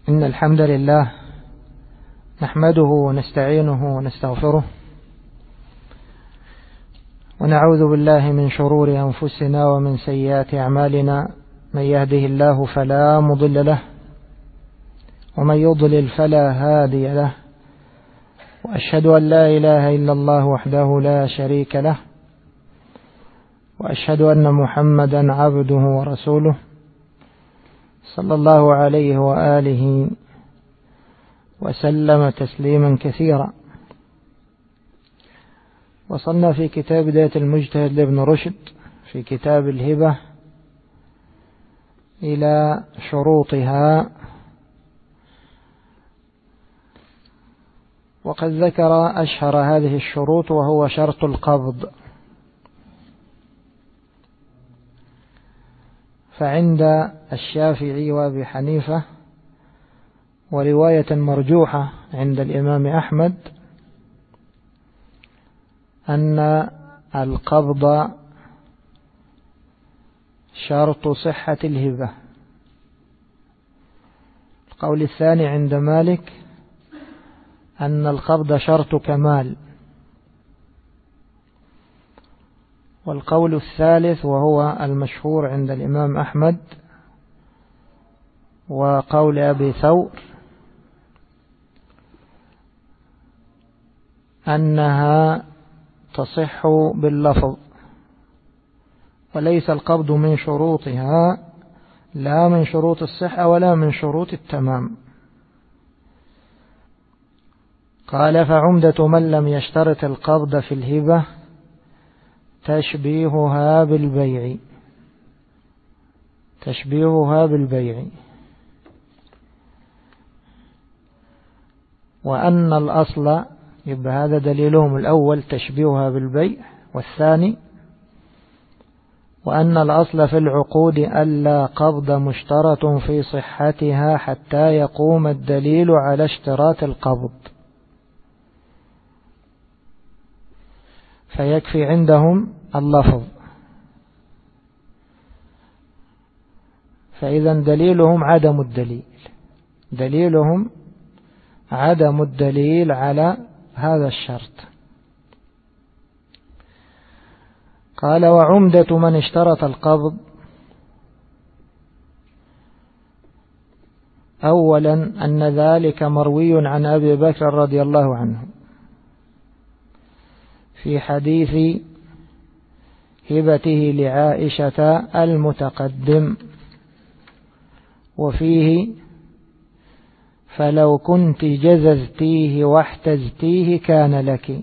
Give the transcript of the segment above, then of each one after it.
إن الحمد لله نحمده ونستعينه ونستغفره ونعوذ بالله من شرور أنفسنا ومن سيئات أعمالنا. من يهده الله فلا مضل له ومن يضلل فلا هادي له، وأشهد أن لا إله إلا الله وحده لا شريك له، وأشهد أن محمدا عبده ورسوله صلى الله عليه وآله وسلم تسليما كثيرا. وصلنا في كتاب بداية المجتهد لابن رشد في كتاب الهبة إلى شروطها، وقد ذكر أشهر هذه الشروط وهو شرط القبض. فعند الشافعي وأبي حنيفة ورواية مرجوحة عند الإمام أحمد أن القبض شرط صحة الهبة. القول الثاني عند مالك أن القبض شرط كمال. والقول الثالث وهو المشهور عند الإمام أحمد وقول أبي ثور أنها تصح باللفظ، وليس القبض من شروطها، لا من شروط الصحة ولا من شروط التمام. قال: فعمدة من لم يشترط القبض في الهبة تشبيهها بالبيع. تشبيهها بالبيع، وأن الأصل، يبقى هذا دليلهم الأول تشبيهها بالبيع، والثاني وأن الأصل في العقود ألا قبض مشترط في صحتها حتى يقوم الدليل على اشتراط القبض، فيكفي عندهم اللفظ. فإذا دليلهم عدم الدليل، دليلهم عدم الدليل على هذا الشرط. قال: وعمدة من اشترط القبض أولا أن ذلك مروي عن أبي بكر رضي الله عنه في حديث هبته لعائشة المتقدم، وفيه: فلو كنت جززتيه واحتزتيه كان لك،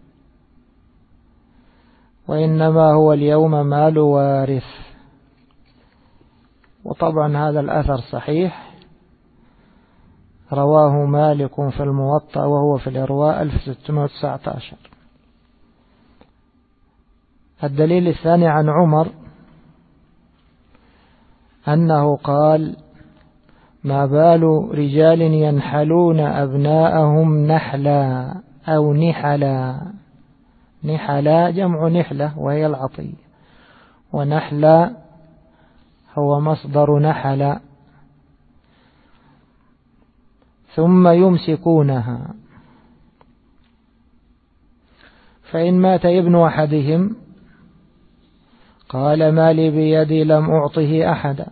وإنما هو اليوم مال وارث. وطبعا هذا الأثر صحيح، رواه مالك في الموطأ وهو في الإرواء 1619. الدليل الثاني عن عمر أنه قال: ما بال رجال ينحلون أبناءهم نحلا أو نحلا. نحلا جمع نحلة وهي العطية، ونحلا هو مصدر نحلا، ثم يمسكونها، فإن مات ابن أحدهم قال: ما لي بيدي لم أعطه أحدا.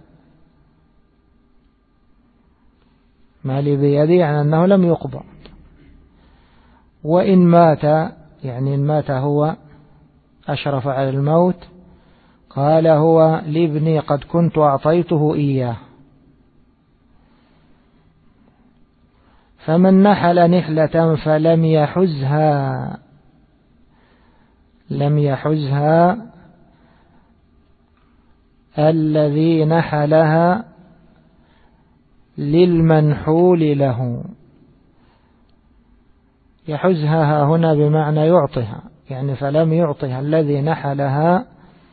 ما لي بيدي يعني أنه لم يقبض. وإن مات يعني إن مات هو أشرف على الموت قال: هو لابني قد كنت أعطيته إياه. فمن نحل نحلة فلم يحزها، لم يحزها الذي نحلها للمنحول له. يحزها هنا بمعنى يعطيها، يعني فلم يعطيها الذي نحلها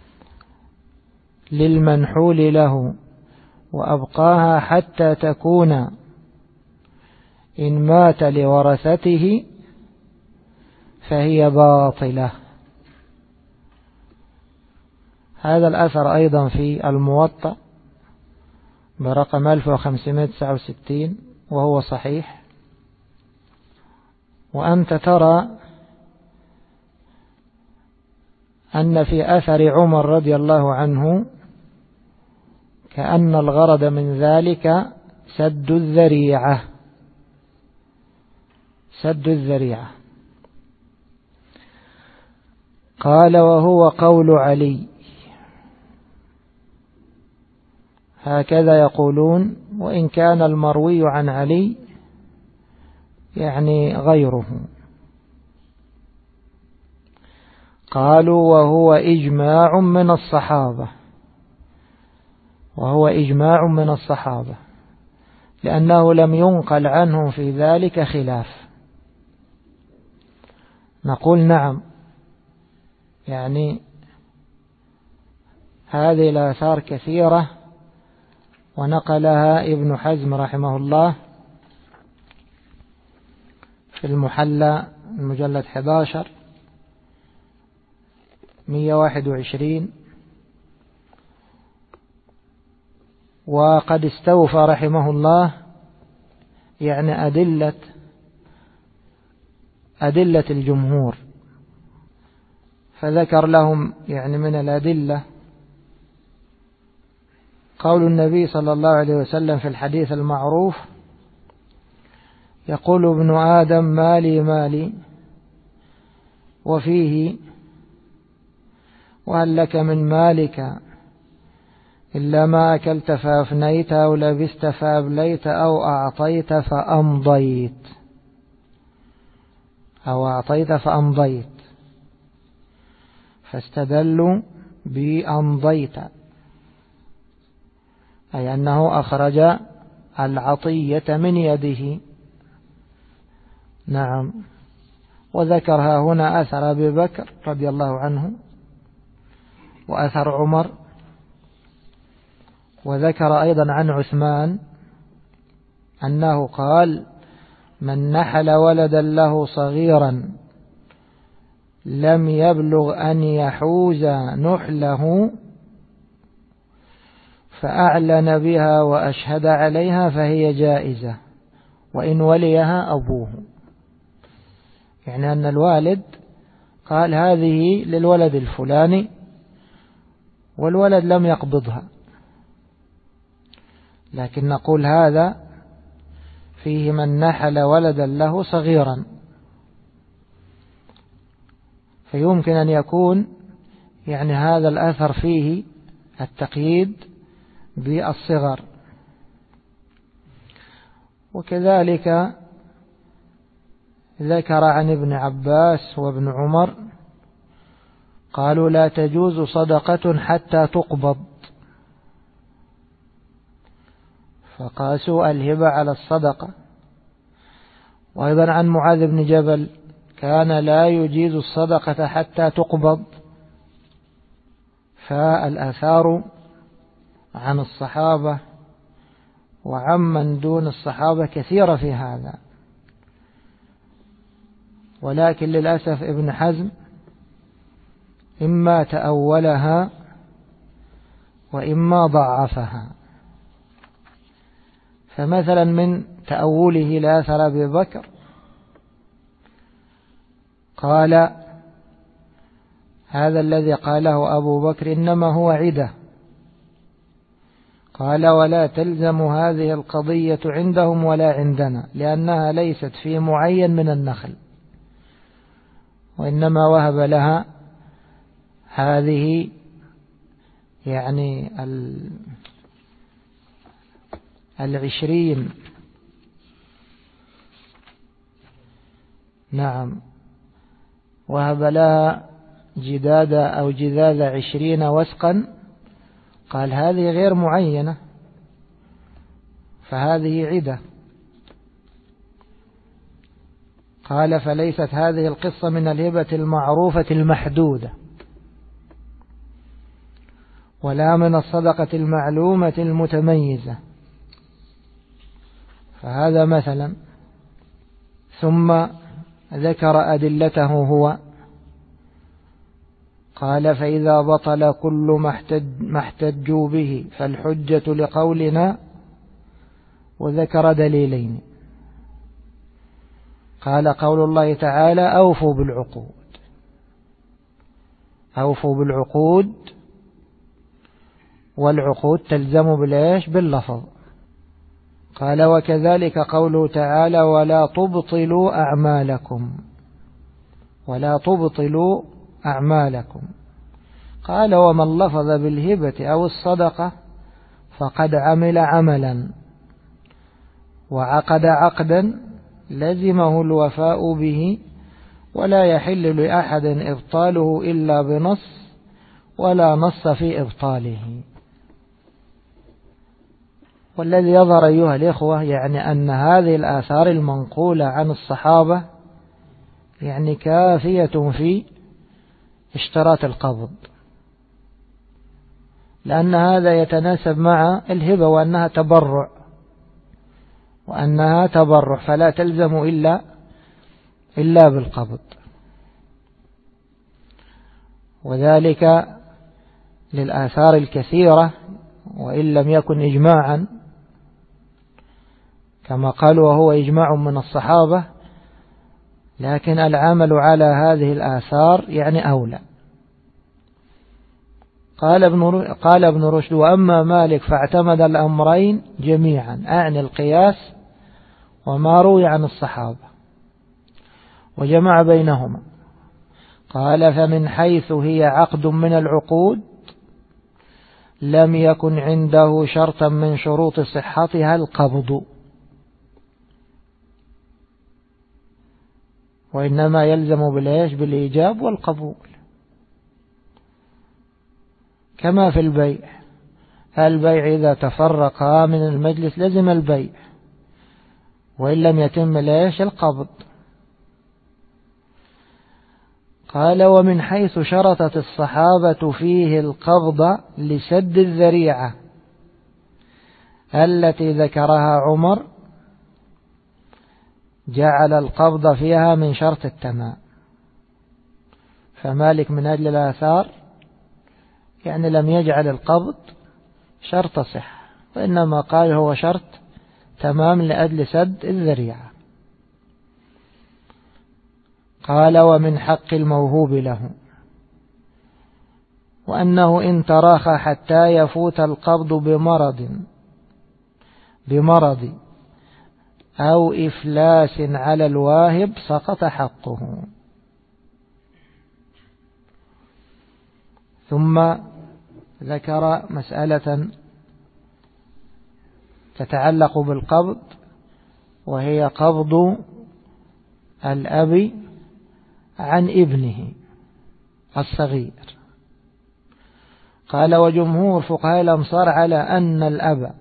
للمنحول له، وأبقاها حتى تكون إن مات لورثته فهي باطلة. هذا الأثر أيضا في الموطأ برقم 1569 وهو صحيح. وأنت ترى أن في أثر عمر رضي الله عنه كأن الغرض من ذلك سد الذريعة. سد الذريعة. قال وهو قول علي، هكذا يقولون، وإن كان المروي عن علي يعني غيره. قالوا وهو إجماع من الصحابة، وهو إجماع من الصحابة، لأنه لم ينقل عنهم في ذلك خلاف. نقول نعم، يعني هذه الآثار كثيرة ونقلها ابن حزم رحمه الله في المحلى المجلد 11 121. وقد استوفى رحمه الله يعني أدلة الجمهور، فذكر لهم يعني من الأدلة قول النبي صلى الله عليه وسلم في الحديث المعروف: يقول ابن آدم مالي مالي، وفيه: وهل لك من مالك إلا ما أكلت فأفنيت أو لبست فأبليت أو أعطيت فأمضيت، أو أعطيت فأمضيت، فاستدلوا بأمضيت، أي أنه أخرج العطية من يده. نعم. وذكرها هنا أثر أبي بكر رضي الله عنه وأثر عمر، وذكر أيضا عن عثمان أنه قال: من نحل ولدا له صغيرا لم يبلغ أن يحوز نحله فأعلن بها وأشهد عليها فهي جائزة وإن وليها أبوه. يعني أن الوالد قال هذه للولد الفلاني والولد لم يقبضها، لكن نقول هذا فيه من نحل ولدا له صغيرا، فيمكن أن يكون يعني هذا الأثر فيه التقييد بالصغر. وكذلك ذكر عن ابن عباس وابن عمر قالوا: لا تجوز صدقة حتى تقبض، فقاسوا الهبة على الصدقة. وأيضا عن معاذ بن جبل كان لا يجيز الصدقة حتى تقبض. فالآثار عن الصحابة وعمن دون الصحابة كثيرة في هذا، ولكن للأسف ابن حزم إما تأولها وإما ضعفها. فمثلا من تأوله لأثر أبي بكر قال: هذا الذي قاله أبو بكر إنما هو عدة. قال: ولا تلزم هذه القضية عندهم ولا عندنا، لأنها ليست في معين من النخل، وإنما وهب لها هذه يعني 20. نعم، وهب لها جدادة أو جذاذ 20 وسقا. قال هذه غير معينة، فهذه عدة. قال: فليست هذه القصة من الهبة المعروفة المحدودة، ولا من الصدقة المعلومة المتميزة. فهذا مثلا. ثم ذكر أدلته هو، قال: فإذا بطل كل ما احتجوا به فالحجة لقولنا وذكر دليلين. قال قول الله تعالى أوفوا بالعقود، أوفوا بالعقود، والعقود تلزم بالإيش؟ باللفظ. قال وكذلك قوله تعالى ولا تبطلوا أعمالكم، ولا تبطلوا أعمالكم. قال ومن لفظ بالهبة أو الصدقة فقد عمل عملا وعقد عقدا لزمه الوفاء به، ولا يحل لأحد إبطاله إلا بنص، ولا نص في إبطاله. والذي يظهر أيها الإخوة يعني أن هذه الآثار المنقولة عن الصحابة يعني كافية في اشتراط القبض، لأن هذا يتناسب مع الهبة وأنها تبرع، وأنها تبرع فلا تلزم إلا بالقبض. وذلك للآثار الكثيرة وإن لم يكن إجماعا كما قالوا وهو إجماع من الصحابة، لكن العمل على هذه الآثار يعني أولى. قال ابن رشد وأما مالك فاعتمد الأمرين جميعا، أعني القياس وما روي عن الصحابة، وجمع بينهما. قال فمن حيث هي عقد من العقود لم يكن عنده شرطا من شروط صحتها القبض، وإنما يلزم بالإيجاب والقبول، كما في البيع. البيع إذا تفرقا من المجلس لزم البيع وإن لم يتم القبض. قال ومن حيث شرطت الصحابة فيه القبض لسد الذريعة التي ذكرها عمر جعل القبض فيها من شرط التمام. فمالك من أجل الآثار يعني لم يجعل القبض شرط صح، وإنما قال هو شرط تمام لأجل سد الذريعة. قال ومن حق الموهوب له وأنه إن تراخى حتى يفوت القبض بمرض أو إفلاس على الواهب سقط حقه. ثم ذكر مسألة تتعلق بالقبض، وهي قبض الأب عن ابنه الصغير. قال وجمهور فقهاء الأمصار على أن الأب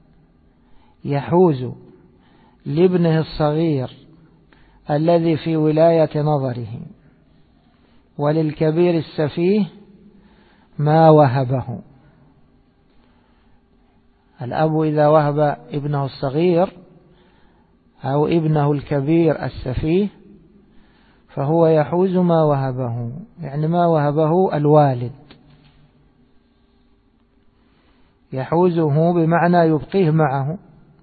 يحوز لابنه الصغير الذي في ولاية نظره وللكبير السفيه ما وهبه. الأب إذا وهب ابنه الصغير أو ابنه الكبير السفيه فهو يحوز ما وهبه، يعني ما وهبه الوالد، يحوزه بمعنى يبقيه معه،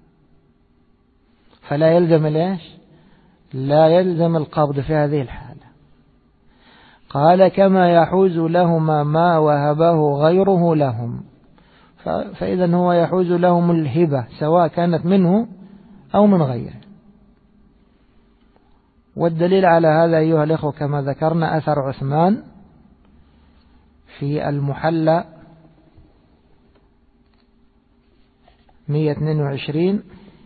فلا يلزم لا يلزم القبض في هذه الحالة. قال كما يحوز لهما ما وهبه غيره لهم، فإذا هو يحوز لهم الهبة سواء كانت منه أو من غيره. والدليل على هذا أيها الأخوة كما ذكرنا أثر عثمان في المحلى 122.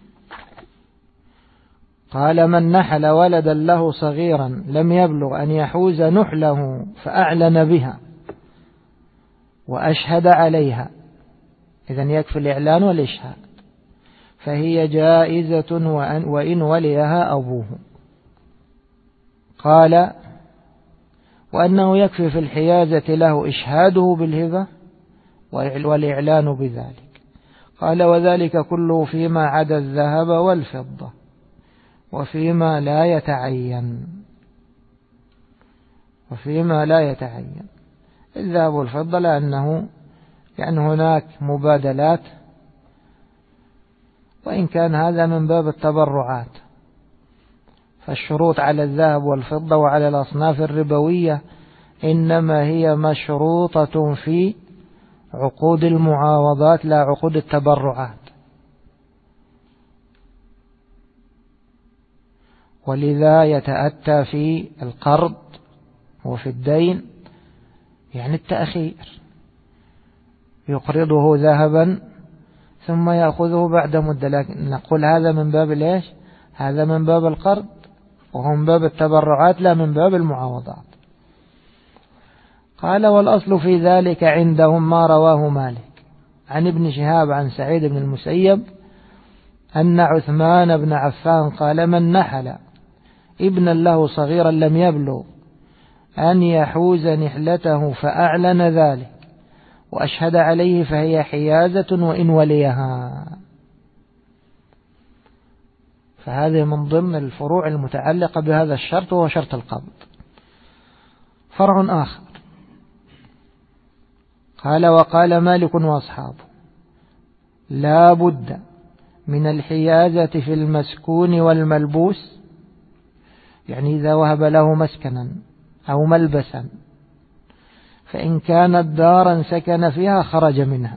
قال من نحل ولدا له صغيرا لم يبلغ أن يحوز نحله فأعلن بها وأشهد عليها، إذن يكفي الإعلان والإشهاد، فهي جائزة وإن وليها أبوه. قال وأنه يكفي في الحيازة له إشهاده بالهبة والإعلان بذلك. قال وذلك كله فيما عدا الذهب والفضة وفيما لا يتعين الذهب والفضة، لأنه يعني هناك مبادلات وإن كان هذا من باب التبرعات، فالشروط على الذهب والفضة وعلى الأصناف الربوية إنما هي مشروطة في عقود المعاوضات لا عقود التبرعات. ولذا يتأتى في القرض وفي الدين يعني التأخير، يقرضه ذهبا ثم يأخذه بعد مدة، لكن نقول هذا من باب ليش؟ هذا من باب القرض، وهو من باب التبرعات لا من باب المعاوضات. قال والأصل في ذلك عندهم ما رواه مالك عن ابن شهاب عن سعيد بن المسيب أن عثمان بن عفان قال من نحل ابنا له صغيرا لم يبلغ أن يحوز نحلته فأعلن ذلك وأشهد عليه فهي حيازة وإن وليها. فهذه من ضمن الفروع المتعلقة بهذا الشرط، وهو شرط القبض. فرع آخر قال وقال مالك وأصحابه لا بد من الحيازة في المسكون والملبوس، يعني إذا وهب له مسكنا أو ملبسا فإن كانت دارا سكن فيها خرج منها.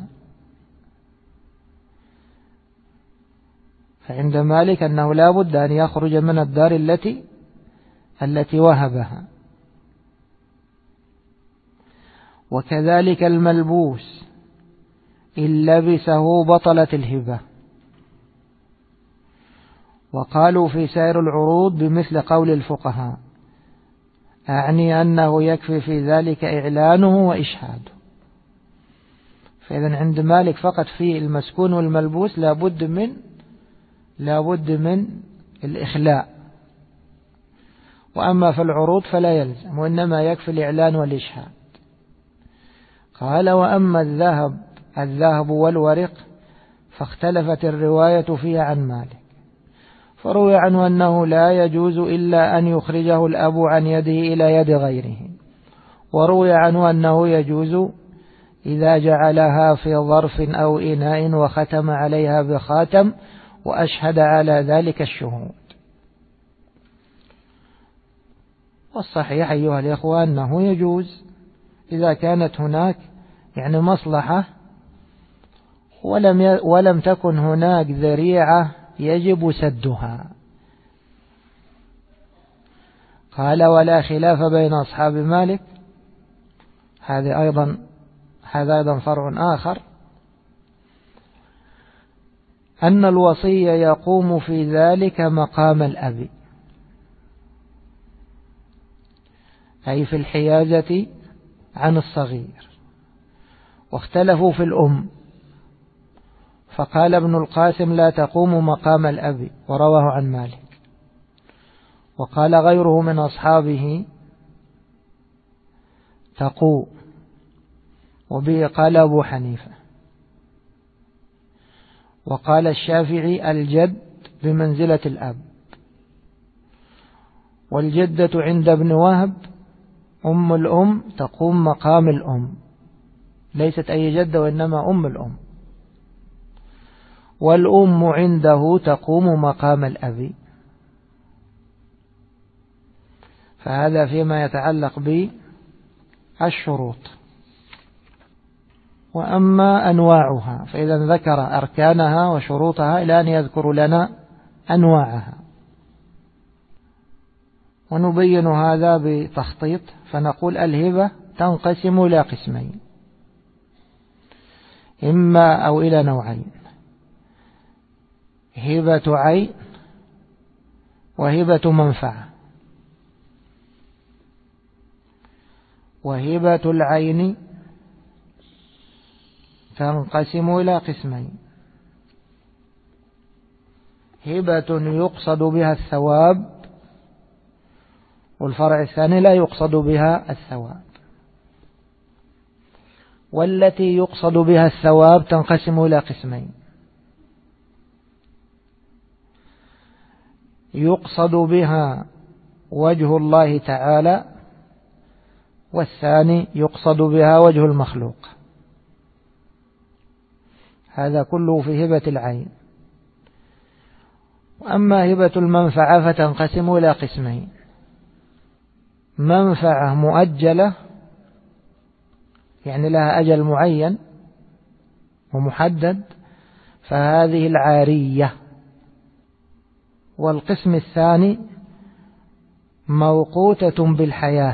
فعند مالك أنه لا بد أن يخرج من الدار التي وهبها. وكذلك الملبوس إن لبسه بطلت الهبة. وقالوا في سائر العروض بمثل قول الفقهاء، أعني أنه يكفي في ذلك إعلانه وإشهاده. فإذا عند مالك فقط في المسكون والملبوس لا بد من الإخلاء، وأما في العروض فلا يلزم، وإنما يكفي الإعلان والإشهاد. قال وأما الذهب والورق فاختلفت الرواية فيها عن مالك، فروي عنه أنه لا يجوز إلا أن يخرجه الأب عن يده إلى يد غيره، وروي عنه أنه يجوز إذا جعلها في ظرف أو إناء وختم عليها بخاتم وأشهد على ذلك الشهود. والصحيح أيها الإخوة أنه يجوز إذا كانت هناك يعني مصلحة ولم تكن هناك ذريعة يجب سدها. قال ولا خلاف بين أصحاب مالك، هذا أيضا فرع آخر، أن الوصي يقوم في ذلك مقام الأب، أي في الحيازة عن الصغير. واختلفوا في الأم، فقال ابن القاسم لا تقوم مقام الأب، ورواه عن مالك. وقال غيره من أصحابه تقوم، وبه قال أبو حنيفة. وقال الشافعي الجد بمنزلة الأب، والجدة عند ابن وهب أم الأم تقوم مقام الأم، ليست أي جدة وإنما أم الأم. والأم عنده تقوم مقام الأب. فهذا فيما يتعلق بالشروط. وأما أنواعها فإذا ذكر أركانها وشروطها إلى أن يذكر لنا أنواعها، ونبين هذا بتخطيط. فنقول الهبة تنقسم إلى قسمين، إما أو إلى نوعين: هبة عين وهبة منفعة. وهبة العين تنقسم إلى قسمين: هبة يقصد بها الثواب، والفرع الثاني لا يقصد بها الثواب. والتي يقصد بها الثواب تنقسم إلى قسمين: يقصد بها وجه الله تعالى، والثاني يقصد بها وجه المخلوق. هذا كله في هبة العين. أما هبة المنفعة فتنقسم إلى قسمين: منفعة مؤجلة يعني لها أجل معين ومحدد، فهذه العارية. والقسم الثاني موقوتة بالحياة،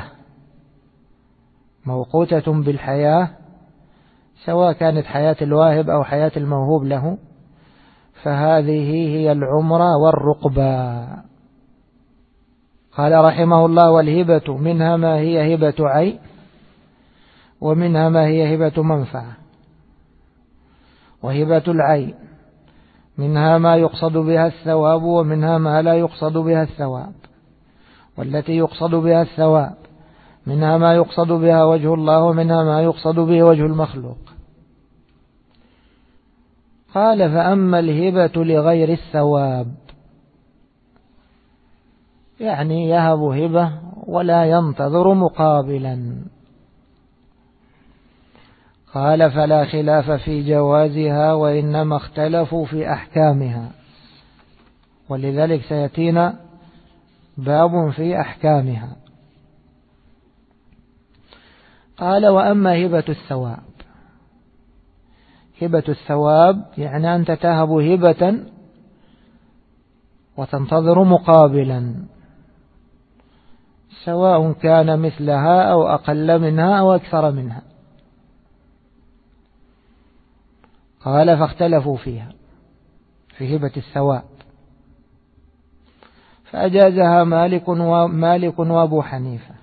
موقوتة بالحياة سواء كانت حياة الواهب أو حياة الموهوب له، فهذه هي العمرة والرقبة. قال رحمه الله: والهبة منها ما هي هبة عين، ومنها ما هي هبة منفعة. وهبة العين منها ما يقصد بها الثواب، ومنها ما لا يقصد بها الثواب. والتي يقصد بها الثواب منها ما يقصد بها وجه الله، ومنها ما يقصد به وجه المخلوق. قال: فأما الهبة لغير الثواب، يعني يهب هبة ولا ينتظر مقابلا. قال: فلا خلاف في جوازها، وإنما اختلفوا في أحكامها. ولذلك سيأتينا باب في أحكامها. قال: وأما هبة الثواب، هبة الثواب يعني أن تهب هبة وتنتظر مقابلا، سواء كان مثلها أو أقل منها أو أكثر منها. قال: فاختلفوا فيها، في هبة الثواب، فأجازها مالك وأبو حنيفة،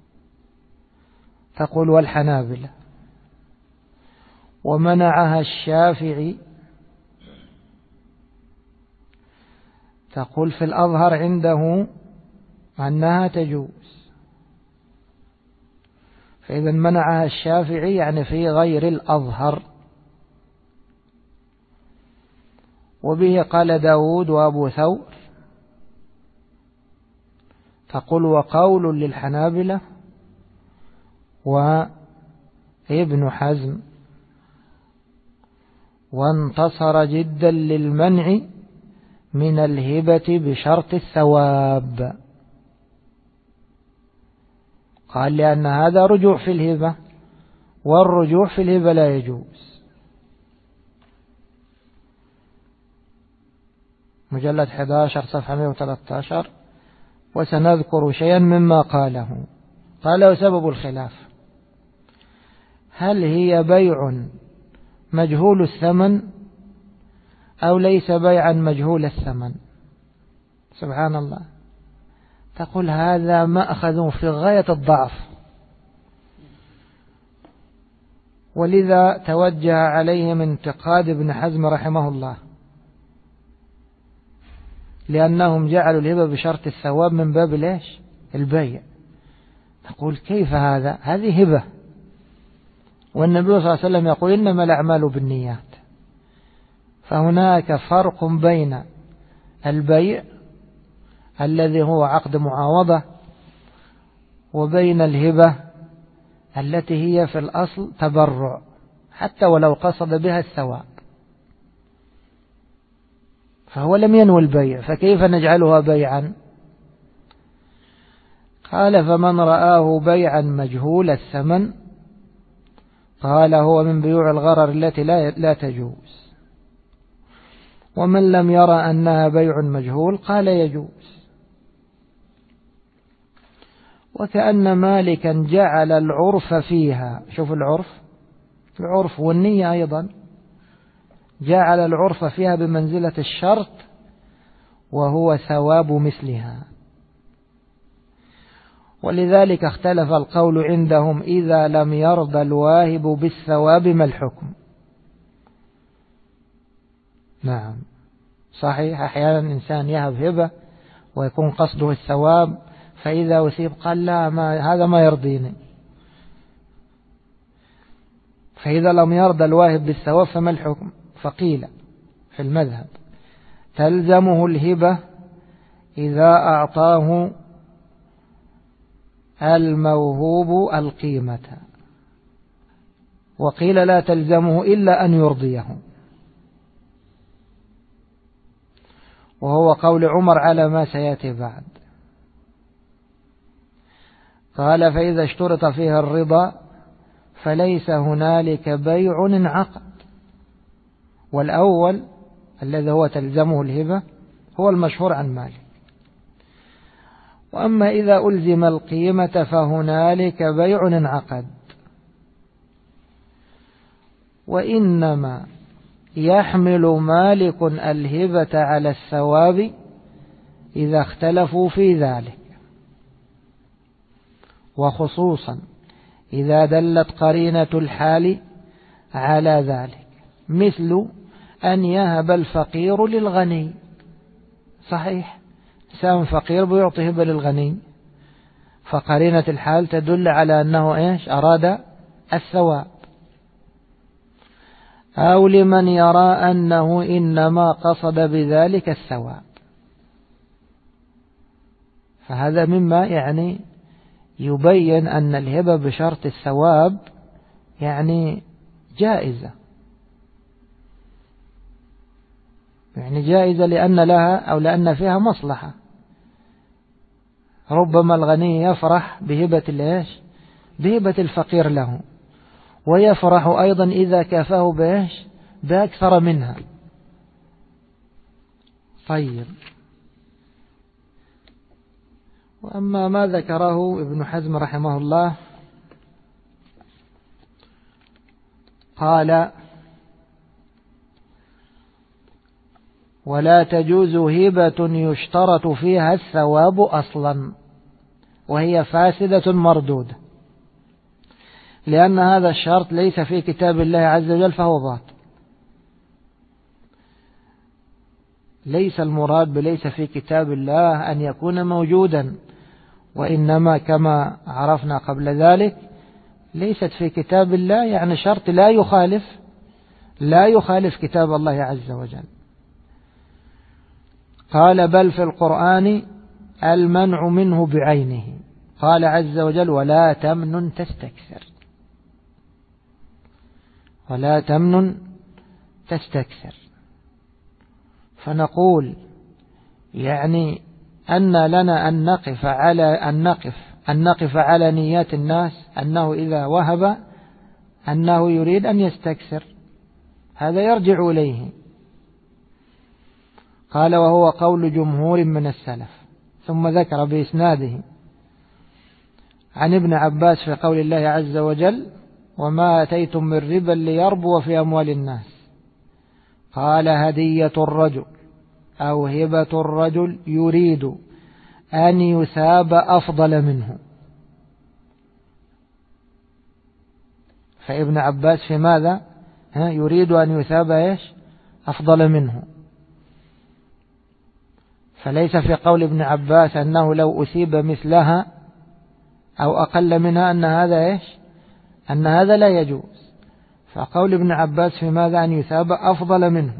تقول والحنابلة، ومنعها الشافعي، تقول في الأظهر عنده أنها تجوز. فإذا منعها الشافعي يعني في غير الأظهر. وبه قال داود وأبو ثور، تقول وقول للحنابلة وابن حزم، وانتصر جدا للمنع من الهبة بشرط الثواب. قال: لأن هذا رجوع في الهبة، والرجوع في الهبة لا يجوز. مجلد 11 صفحة 113. وسنذكر شيئا مما قاله. قال: وسبب الخلاف: هل هي بيع مجهول الثمن أو ليس بيعا مجهول الثمن؟ سبحان الله، تقول هذا مأخذ في غاية الضعف. ولذا توجه عليهم انتقاد ابن حزم رحمه الله، لأنهم جعلوا الهبة بشرط الثواب من باب ليش؟ البيع. نقول كيف هذا؟ هذه هبة، والنبي صلى الله عليه وسلم يقول: إنما الأعمال بالنيات. فهناك فرق بين البيع الذي هو عقد معاوضة، وبين الهبة التي هي في الأصل تبرع، حتى ولو قصد بها الثواب، فهو لم ينوي البيع، فكيف نجعلها بيعا؟ قال: فمن رآه بيعا مجهول الثمن قال هو من بيوع الغرر التي لا تجوز. ومن لم يرى أنها بيع مجهول قال يجوز. وكأن مالكا جعل العرف فيها، شوف العرف والنية أيضا، جعل العرف فيها بمنزلة الشرط، وهو ثواب مثلها. ولذلك اختلف القول عندهم: إذا لم يرضى الواهب بالثواب ما الحكم؟ نعم صحيح، أحيانا إنسان يهب هبة ويكون قصده الثواب، فإذا أثيب قال: لا، هذا ما يرضيني. فإذا لم يرضى الواهب بالثواب فما الحكم؟ فقيل في المذهب: تلزمه الهبة إذا أعطاه الموهوب القيمة، وقيل لا تلزمه إلا أن يرضيه. وهو قول عمر على ما سيأتي بعد. قال فإذا اشترط فيها الرضا فليس هنالك بيع انعقد. والأول الذي هو تلزمه الهبة هو المشهور عن مالك. وأما إذا ألزم القيمة فهنالك بيع انعقد. وإنما يحمل مالك الهبة على الثواب إذا اختلفوا في ذلك، وخصوصا إذا دلت قرينة الحال على ذلك، مثل أن يهب الفقير للغني. صحيح، إنسان فقير بيعطي هبة للغني، فقرينة الحال تدل على أنه إيش؟ أراد الثواب. أو لمن يرى أنه إنما قصد بذلك الثواب، فهذا مما يعني يبين أن الهبة بشرط الثواب يعني جائزة، يعني جائزة لأن لها أو لأن فيها مصلحة. ربما الغني يفرح بهبة الإيش؟ بهبة الفقير له، ويفرح أيضا إذا كافاه بإيش؟ بأكثر منها. طيب، وأما ما ذكره ابن حزم رحمه الله قال ولا تجوز هبة يشترط فيها الثواب أصلا، وهي فاسدة مردودة، لأن هذا الشرط ليس في كتاب الله عز وجل فهو باطل. ليس المراد بليس في كتاب الله أن يكون موجودا، وإنما كما عرفنا قبل ذلك ليست في كتاب الله يعني شرط لا يخالف كتاب الله عز وجل. قال بل في القرآن المنع منه بعينه. قال عز وجل ولا تمنن تستكثر، ولا تمنن تستكثر. فنقول يعني أن لنا أن نقف على نيات الناس، أنه إذا وهب أنه يريد أن يستكثر، هذا يرجع إليه. قال وهو قول جمهور من السلف. ثم ذكر بإسناده عن ابن عباس في قول الله عز وجل وما أتيتم من ربا ليربو في أموال الناس، قال هدية الرجل أو هبة الرجل يريد أن يثاب أفضل منه. فابن عباس في ماذا؟ يريد أن يثاب إيش؟ أفضل منه. فليس في قول ابن عباس أنه لو أثيب مثلها أو أقل منها أن هذا إيش؟ أن هذا لا يجوز. فقول ابن عباس في ماذا؟ أن يثاب أفضل منه.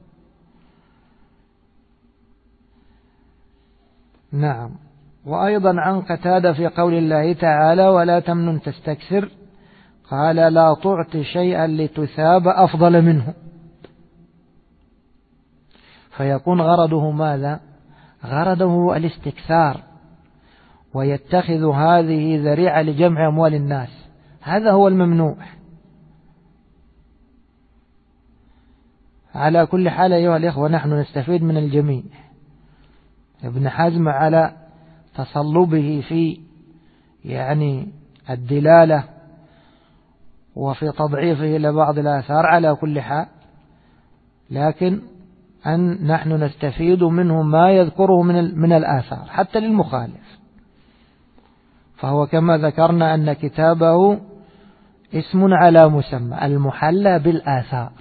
نعم. وأيضا عن قتادة في قول الله تعالى ولا تمنن تستكثر، قال لا تعطي شيئا لتثاب أفضل منه. فيكون غرضه ماذا؟ غرضه الاستكثار، ويتخذ هذه ذريعة لجمع أموال الناس. هذا هو الممنوع. على كل حال أيها الإخوة نحن نستفيد من الجميع. ابن حزم على تصلبه في يعني الدلالة وفي تضعيفه لبعض الآثار على كل حال، لكن أن نحن نستفيد منه ما يذكره من الآثار حتى للمخالف. فهو كما ذكرنا أن كتابه اسم على مسمى المحلى بالآثار،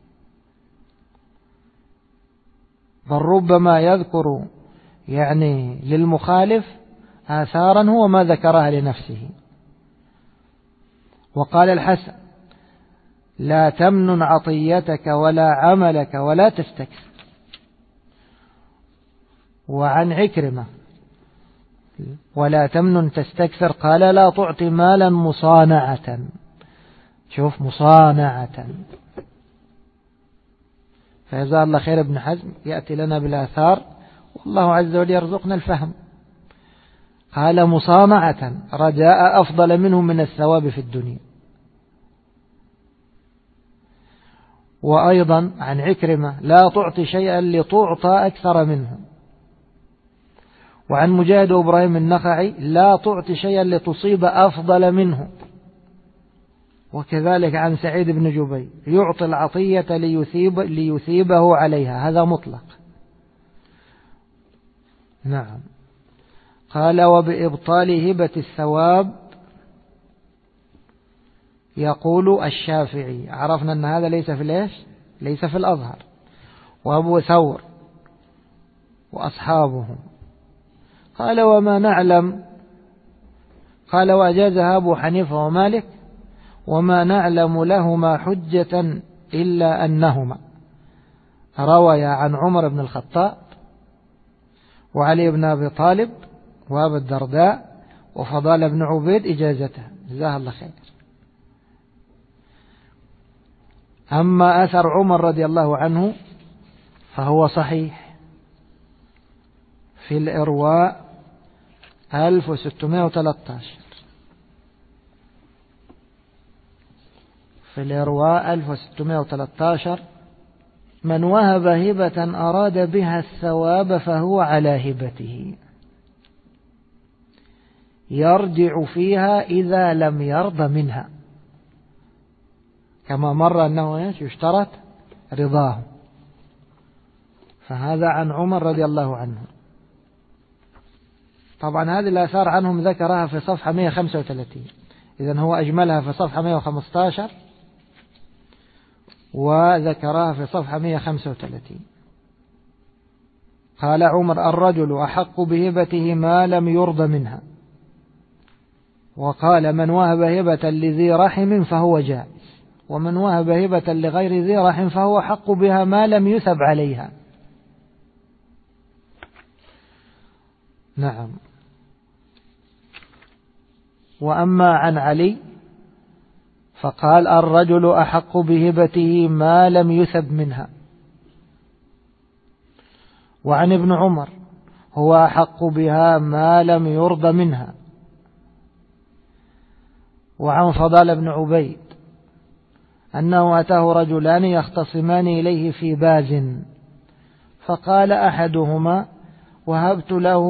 بل ربما يذكر يعني للمخالف آثارا هو ما ذكرها لنفسه. وقال الحسن لا تمنن عطيتك ولا عملك ولا تستكثر. وعن عكرمة ولا تمنن تستكثر قال لا تعطي مالا مصانعة. شوف مصانعة، فجزاه الله خير ابن حزم يأتي لنا بالآثار، والله عز وجل يرزقنا الفهم. قال مصامعة رجاء أفضل منه من الثواب في الدنيا. وأيضا عن عكرمة لا تعطي شيئا لتعطى أكثر منه. وعن مجاهد وإبراهيم النخعي لا تعطي شيئا لتصيب أفضل منه. وكذلك عن سعيد بن جبير يعطي العطية ليثيبه عليها، هذا مطلق. نعم. قال وبإبطال هبة الثواب يقول الشافعي. عرفنا أن هذا ليس في ليش؟ ليس في الأظهر. وأبو ثور وأصحابه. قال وما نعلم. قال وأجازها أبو حنيفة ومالك وما نعلم لهما حجة إلا أنهما رويا عن عمر بن الخطاب وعلي بن أبي طالب وأبا الدرداء وفضال بن عبيد إجازته، جزاه الله خير. أما أثر عمر رضي الله عنه فهو صحيح في الإرواء 1613. في الإرواء 1613 من وهب هبة أراد بها الثواب فهو على هبته يرجع فيها إذا لم يرض منها، كما مر أنه يشترط رضاه. فهذا عن عمر رضي الله عنه. طبعا هذه الآثار عنهم ذكرها في صفحة 135، إذن هو أجملها في صفحة 115 وذكرها في صفحة 135. قال عمر الرجل أحق بهبته ما لم يرض منها. وقال من وهب هبة لذي رحم فهو جائز، ومن وهب هبة لغير ذي رحم فهو حق بها ما لم يثب عليها. نعم. وأما عن علي فقال الرجل أحق بهبته ما لم يثب منها. وعن ابن عمر هو أحق بها ما لم يرض منها. وعن فضال بن عبيد أنه أتاه رجلان يختصمان إليه في باز، فقال أحدهما وهبت له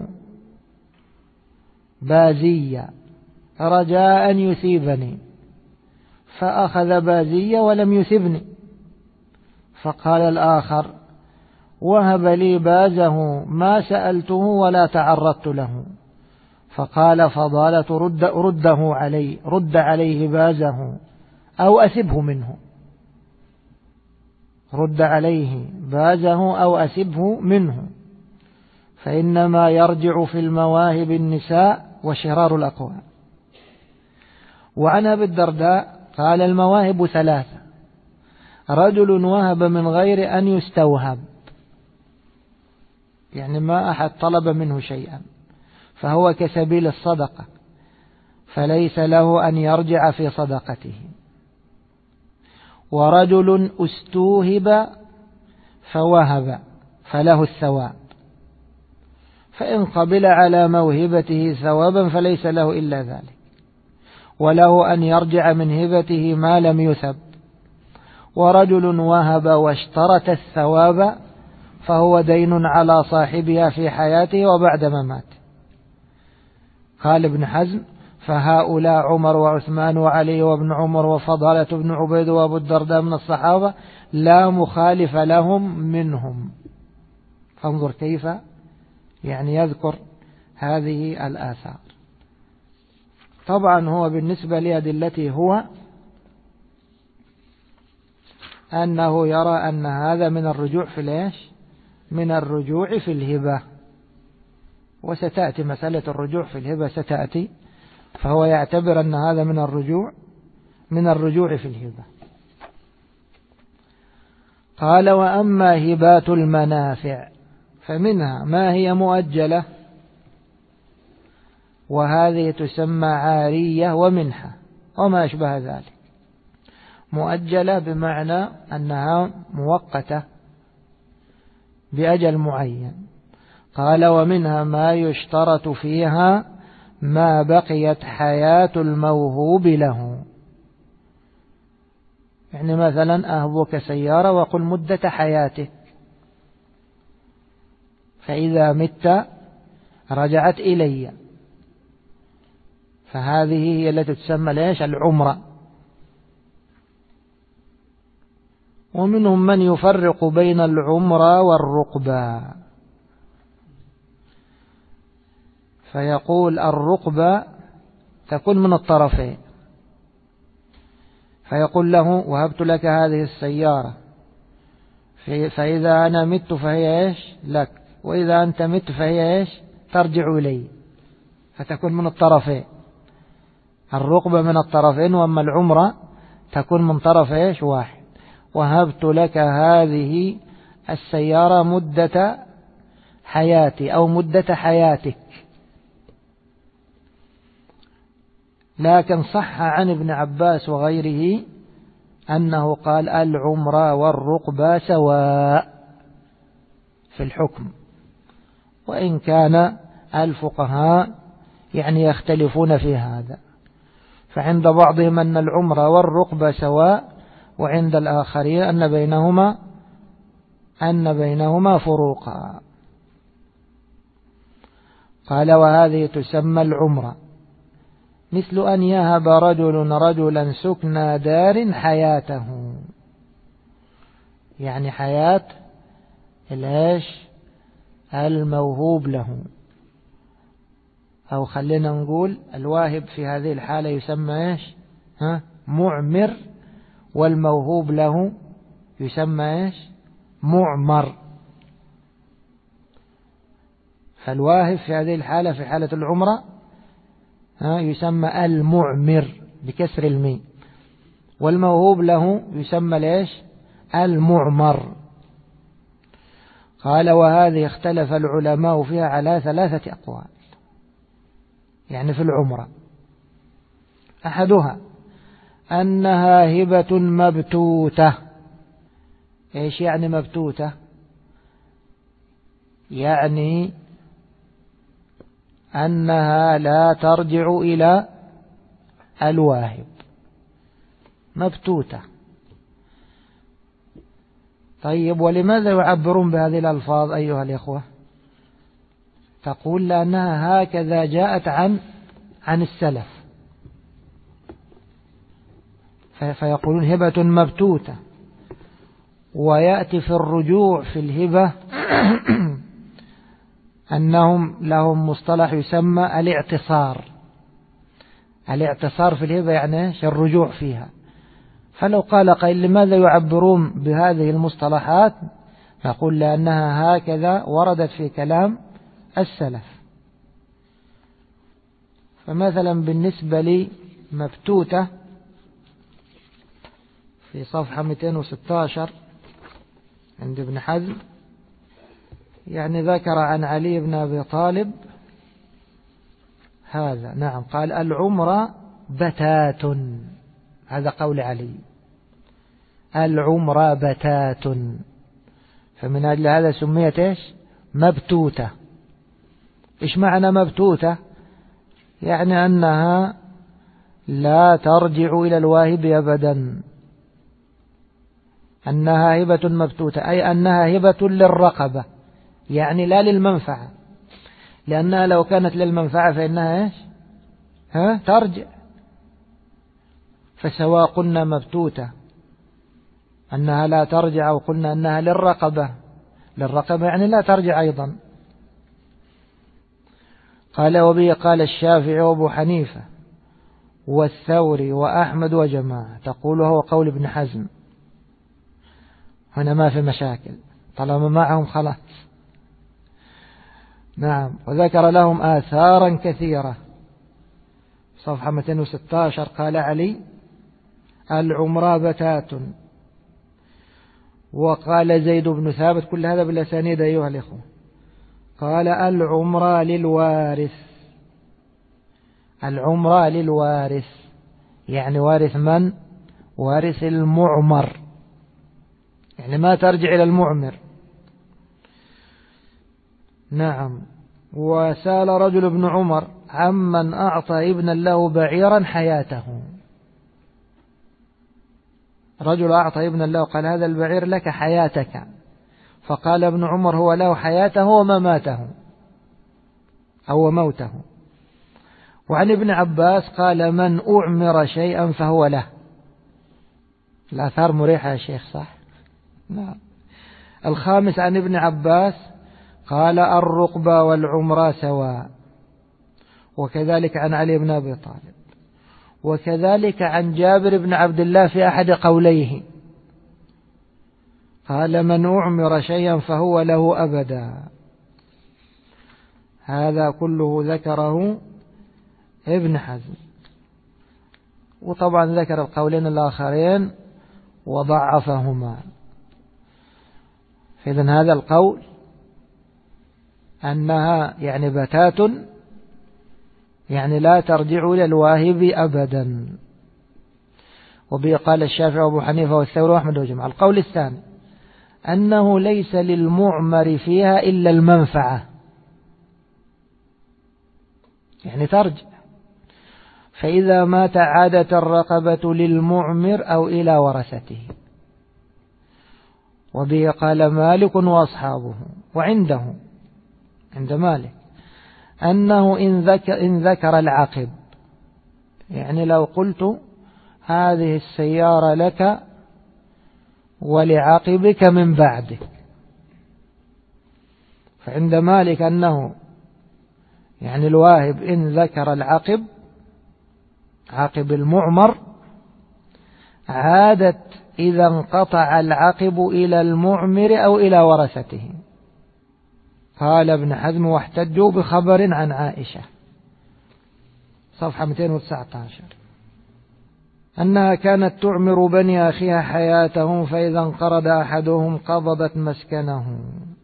بازية رجاء أن يثيبني، فأخذ بازية ولم يثبني. فقال الآخر وهب لي بازه ما سألته ولا تعرضت له. فقال فضالة رد عليه بازه أو أثبه منه، رد عليه بازه أو أثبه منه، فإنما يرجع في المواهب النساء وشرار الأقوام. وعن أبي الدرداء قال المواهب ثلاثة: رجل وهب من غير أن يستوهب، يعني ما أحد طلب منه شيئا، فهو كسبيل الصدقة فليس له أن يرجع في صدقته. ورجل استوهب فوهب فله الثواب، فإن قبل على موهبته ثوابا فليس له إلا ذلك، وله أن يرجع من هبته ما لم يثب. ورجل وهب واشترط الثواب فهو دين على صاحبها في حياته وبعد مماته. قال ابن حزم فهؤلاء عمر وعثمان وعلي وابن عمر وفضالة بن عبيد وابو الدرداء من الصحابة لا مخالف لهم منهم. فانظر كيف يعني يذكر هذه الآثار. طبعا هو بالنسبة لأدلته هو أنه يرى أن هذا من الرجوع في ليش؟ من الرجوع في الهبة، وستأتي مسألة الرجوع في الهبة ستأتي، فهو يعتبر أن هذا من الرجوع في الهبة. قال وأما هبات المنافع فمنها ما هي مؤجلة، وهذه تسمى عارية ومنحة وما أشبه ذلك. مؤجلة بمعنى أنها مؤقتة بأجل معين. قال ومنها ما يشترط فيها ما بقيت حياة الموهوب له. يعني مثلا أهبك سيارة وقل مدة حياتك، فإذا مت رجعت إلي، فهذه هي التي تسمى ليش العمرة. ومنهم من يفرق بين العمرة والرقبة، فيقول الرقبة تكون من الطرفين، فيقول له وهبت لك هذه السيارة، فإذا أنا مت فهي إيش لك، وإذا أنت مت فهي إيش ترجع إلي، فتكون من الطرفين. الرقبة من الطرفين، وأما العمرة تكون من طرف إيش واحد. وهبت لك هذه السيارة مدة حياتي أو مدة حياتك. لكن صح عن ابن عباس وغيره أنه قال العمرة والرقبة سواء في الحكم، وإن كان الفقهاء يعني يختلفون في هذا، فعند بعضهم أن العمرة والرقبة سواء، وعند الآخرين أن بينهما فروقا. قال وهذه تسمى العمرة، مثل أن يهب رجلا سكنى دار حياته، يعني حياة الموهوب له، أو خلينا نقول الواهب في هذه الحالة يسمى معمر، والموهوب له يسمى معمر. فالواهب في هذه الحالة في حالة العمرة يسمى المعمر بكسر الميم، والموهوب له يسمى المعمر. قال وهذه اختلف العلماء فيها على 3 أقوال، يعني في العمرة. أحدها أنها هبة مبتوتة. إيش يعني مبتوتة؟ يعني أنها لا ترجع إلى الواهب، مبتوتة. طيب ولماذا يعبرون بهذه الألفاظ أيها الإخوة؟ تقول لأنها هكذا جاءت عن السلف، فيقولون هبة مبتوتة. ويأتي في الرجوع في الهبة أنهم لهم مصطلح يسمى الاعتصار. الاعتصار في الهبة يعني الرجوع فيها. فلو قال قائل لماذا يعبرون بهذه المصطلحات؟ نقول لأنها هكذا وردت في كلام السلف. فمثلا بالنسبة لي مبتوتة في صفحة 216 عند ابن حزم، يعني ذكر عن علي بن أبي طالب هذا. نعم، قال العمرة بتات، هذا قول علي، العمرة بتات، فمن أجل هذا سميت مبتوتة. إيش معنى مبتوتة؟ يعني أنها لا ترجع إلى الواهب أبدا، أنها هبة مبتوتة، أي أنها هبة للرقبة، يعني لا للمنفعة، لأنها لو كانت للمنفعة فإنها ترجع. فسواء قلنا مبتوتة أنها لا ترجع، أو قلنا أنها للرقبة يعني لا ترجع أيضا. قال وبه قال الشافعي وابو حنيفة والثوري وأحمد وجماعة. تقول هو قول ابن حزم، هنا ما في مشاكل طالما معهم خلاص. نعم، وذكر لهم آثارا كثيرة. صفحة 216 قال علي العمرة بتات. وقال زيد بن ثابت، كل هذا بالأسانيد أيها الإخوة، قال العمرة للوارث. العمرة للوارث يعني وارث من؟ وارث المعمر، يعني ما ترجع إلى المعمر. نعم. وسأل رجل ابن عمر عمن أعطى ابنا له بعيرا حياته. رجل أعطى ابنا له قال هذا البعير لك حياتك، فقال ابن عمر هو له حياته ومماته أو موته. وعن ابن عباس قال من أعمر شيئا فهو له. الآثار مريحة يا شيخ صح؟ نعم. الخامس عن ابن عباس قال الرقبة والعمرة سواء. وكذلك عن علي بن أبي طالب، وكذلك عن جابر بن عبد الله في أحد قوليه قال من أعمر شيئا فهو له أبدا. هذا كله ذكره ابن حزم، وطبعا ذكر القولين الآخرين وضعفهما. إذن هذا القول أنها يعني بتات، يعني لا ترجع إلى الواهب أبدا. وبه قال الشافعي وأبو حنيفة والثوري وأحمد وجماعة. القول الثاني أنه ليس للمعمر فيها إلا المنفعة، يعني ترجع. فإذا مات عادت الرقبة للمعمر أو إلى ورثته. وبه قال مالك وأصحابه. وعنده عند مالك أنه إن ذكر العقب، يعني لو قلت هذه السيارة لك ولعقبك من بعدك، فعند مالك أنه يعني الواهب إن ذكر العقب عقب المعمر عادت إذا انقطع العقب إلى المعمر أو إلى ورثته. قال ابن حزم واحتجوا بخبر عن عائشة صفحة 219 أنها كانت تعمر بني أخيها حياتهم فإذا انقرض أحدهم قبضت مسكنه.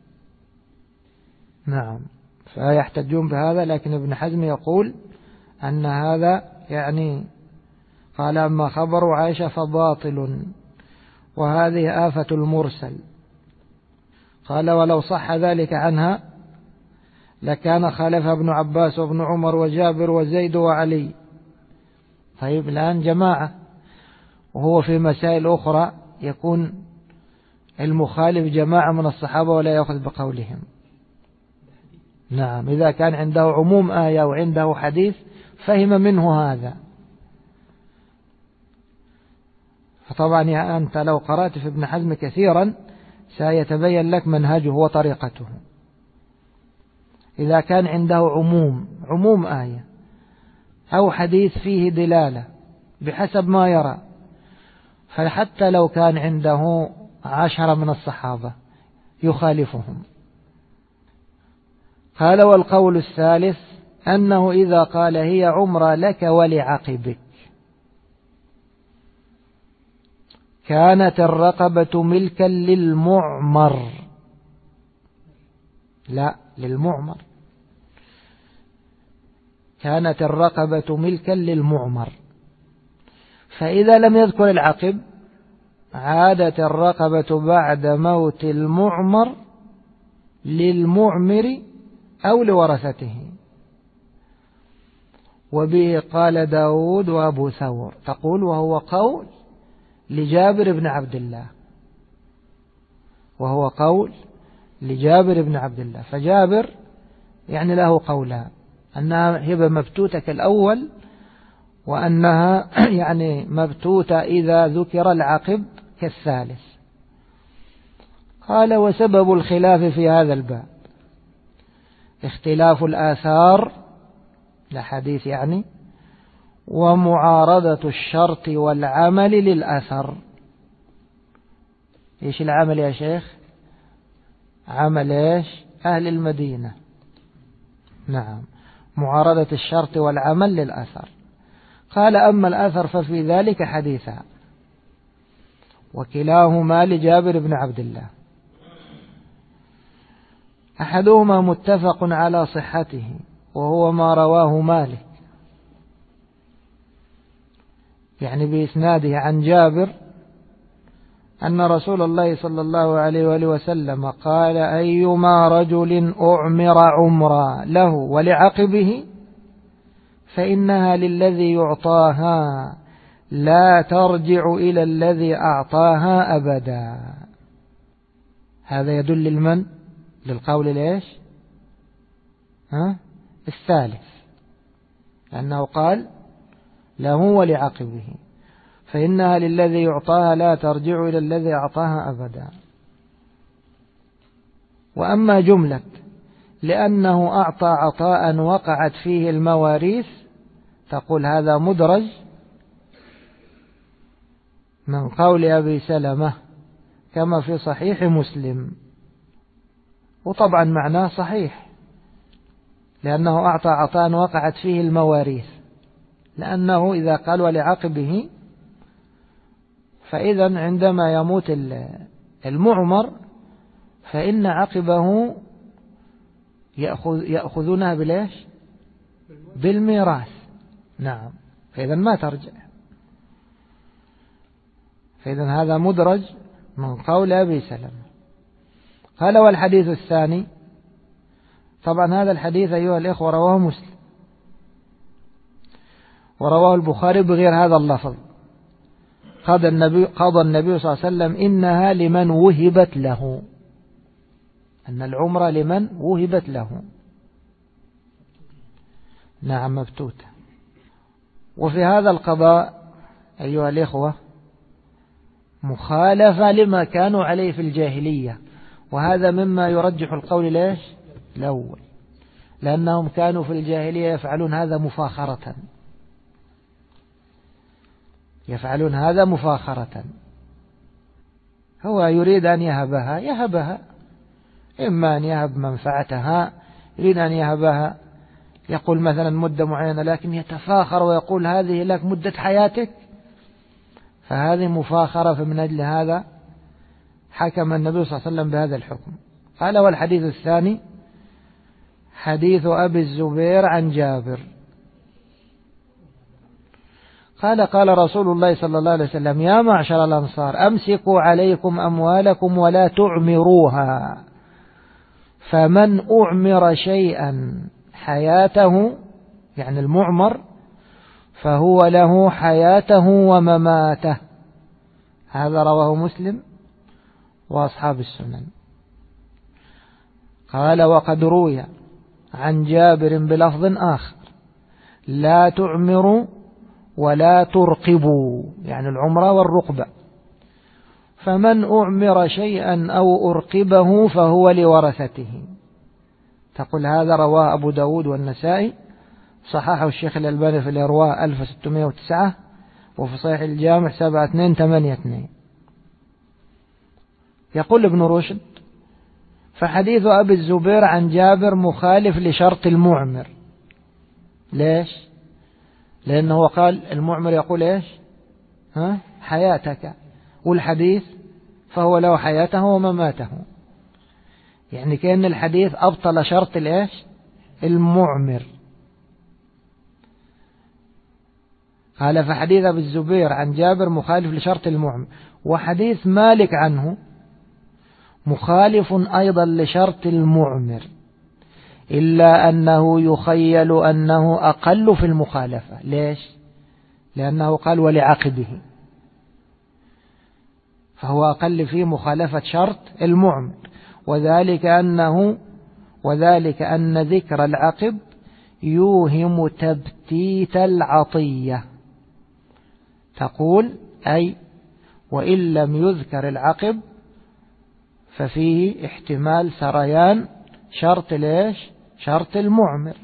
نعم، فيحتجون بهذا، لكن ابن حزم يقول أن هذا يعني قال أما خبر عائشة فباطل، وهذه آفة المرسل. قال ولو صح ذلك عنها لكان خالف ابن عباس وابن عمر وجابر وزيد وعلي. طيب الآن جماعة، وهو في مسائل أخرى يكون المخالف جماعة من الصحابة ولا يأخذ بقولهم. نعم، إذا كان عنده عموم آية وعنده حديث فهم منه هذا. فطبعا يا أنت لو قرأت في ابن حزم كثيرا سيتبين لك منهجه وطريقته. إذا كان عنده عموم آية أو حديث فيه دلالة بحسب ما يرى، فحتى لو كان عنده 10 من الصحابة يخالفهم. قال والقول الثالث أنه إذا قال هي عمرة لك ولعقبك كانت الرقبة ملكا للمعمر. لا، للمعمر. كانت الرقبة ملكا للمعمر، فإذا لم يذكر العقب عادت الرقبة بعد موت المعمر للمعمر أو لورثته. وبه قال داود وأبو ثور. تقول وهو قول لجابر بن عبد الله، وهو قول لجابر بن عبد الله. فجابر يعني له قولان، أنها هبة مبتوتة كالأول، وأنها يعني مبتوتة إذا ذكر العقب كالثالث. قال وسبب الخلاف في هذا الباب اختلاف الآثار الحديث يعني، ومعارضة الشرط والعمل للأثر. إيش العمل يا شيخ؟ عمل إيش؟ أهل المدينة. نعم، معارضة الشرط والعمل للأثر. قال أما الأثر ففي ذلك حديثان وكلاهما لجابر بن عبد الله، أحدهما متفق على صحته وهو ما رواه مالك، يعني بإسناده عن جابر أن رسول الله صلى الله عليه وآله وسلم قال: أيما رجل أعمر عمرا له ولعقبه فإنها للذي يعطاها لا ترجع إلى الذي أعطاها أبدا. هذا يدل لمن؟ للقول ليش؟ الثالث، لأنه قال له ولعقبه، فإنها للذي يعطاها لا ترجع إلى الذي أعطاها أبدا. وأما جملة لأنه أعطى عطاء وقعت فيه المواريث، تقول هذا مدرج من قول أبي سلمة كما في صحيح مسلم، وطبعا معناه صحيح، لأنه أعطى عطاء وقعت فيه المواريث، لأنه إذا قال ولعقبه فإذا عندما يموت المعمر فإن عقبه يأخذونها بليش؟ بالميراث. نعم، فإذا ما ترجع. فإذا هذا مدرج من قول أبي سلمة. قال: والحديث الثاني، طبعا هذا الحديث أيها الإخوة رواه مسلم، ورواه البخاري بغير هذا اللفظ. قضى النبي صلى الله عليه وسلم: إنها لمن وهبت له، أن العمرة لمن وهبت له. نعم، مبتوتة. وفي هذا القضاء أيها الإخوة مخالفة لما كانوا عليه في الجاهلية، وهذا مما يرجح القول ليش؟ الأول، لأنهم كانوا في الجاهلية يفعلون هذا مفاخرة، يفعلون هذا مفاخرة. هو يريد أن يهبها، إما أن يهب منفعتها، يريد أن يهبها، يقول مثلا مدة معينة، لكن يتفاخر ويقول هذه لك مدة حياتك، فهذه مفاخرة. فمن أجل هذا حكم النبي صلى الله عليه وسلم بهذا الحكم. قال: والحديث الثاني حديث أبي الزبير عن جابر قال: قال رسول الله صلى الله عليه وسلم: يا معشر الأنصار أمسكوا عليكم أموالكم ولا تعمروها، فمن أعمر شيئا حياته، يعني المعمر، فهو له حياته ومماته. هذا رواه مسلم وأصحاب السنن. قال: وقد روي عن جابر بلفظ آخر: لا تعمروا ولا ترقبوا، يعني العمرة والرقبة، فمن أعمر شيئا أو أرقبه فهو لورثته. تقول هذا رواه أبو داود والنسائي، صححه الشيخ الألباني في الإرواء 1609، وفي صحيح الجامع 7282. يقول ابن رشد: فحديث أبي الزبير عن جابر مخالف لشرط المعمر. ليش؟ لأنه قال المعمر يقول إيش؟ حياتك، والحديث فهو له حياته ومماته، يعني كأن الحديث أبطل شرط الإيش؟ المعمر. قال: فحديث أبي الزبير عن جابر مخالف لشرط المعمر، وحديث مالك عنه مخالف أيضا لشرط المعمر، إلا أنه يخيل أنه أقل في المخالفة. ليش؟ لأنه قال ولعقبه، فهو أقل في مخالفة شرط المعمر، وذلك أن ذكر العقب يوهم تبتيت العطية. تقول أي وإن لم يذكر العقب ففيه احتمال سريان شرط ليش؟ شرط المعمر.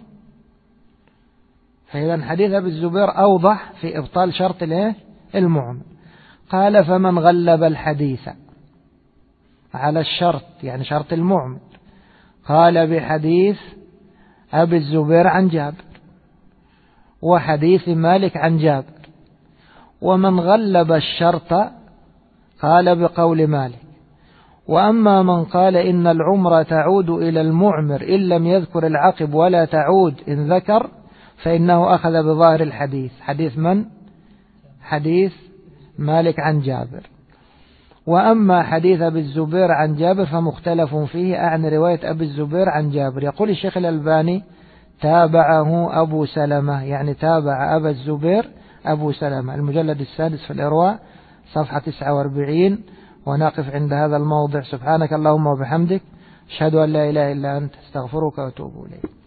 فإذا حديث أبي الزبير أوضح في إبطال شرط ليش؟ المعمر. قال: فمن غلب الحديث على الشرط، يعني شرط المعمر، قال بحديث أبي الزبير عن جابر وحديث مالك عن جابر. ومن غلب الشرط قال بقول مالك. وأما من قال إن العمرة تعود إلى المعمر إن لم يذكر العقب ولا تعود إن ذكر، فإنه أخذ بظاهر الحديث. حديث من؟ حديث مالك عن جابر. وأما حديث أبي الزبير عن جابر فمختلف فيه، أعني رواية أبي الزبير عن جابر. يقول الشيخ الألباني تابعه أبو سلمة، يعني تابع أبا الزبير أبو سلمة. المجلد السادس في الإرواء صفحة 49. ونقف عند هذا الموضع. سبحانك اللهم وبحمدك، أشهد أن لا إله إلا أنت، استغفرك وأتوب إليك.